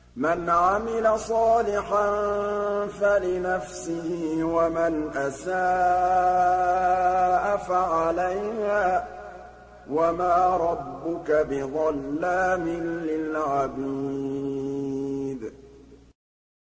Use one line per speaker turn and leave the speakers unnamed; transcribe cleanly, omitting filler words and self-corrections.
مَنْ عَمِلَ صَالِحًا فَلِنَفْسِهِ وَمَنْ أَسَاءَ فَعَلَيْهَا ۗ وَمَا رَبُّكَ بِظَلَّامٍ لِّلْعَبِيدِ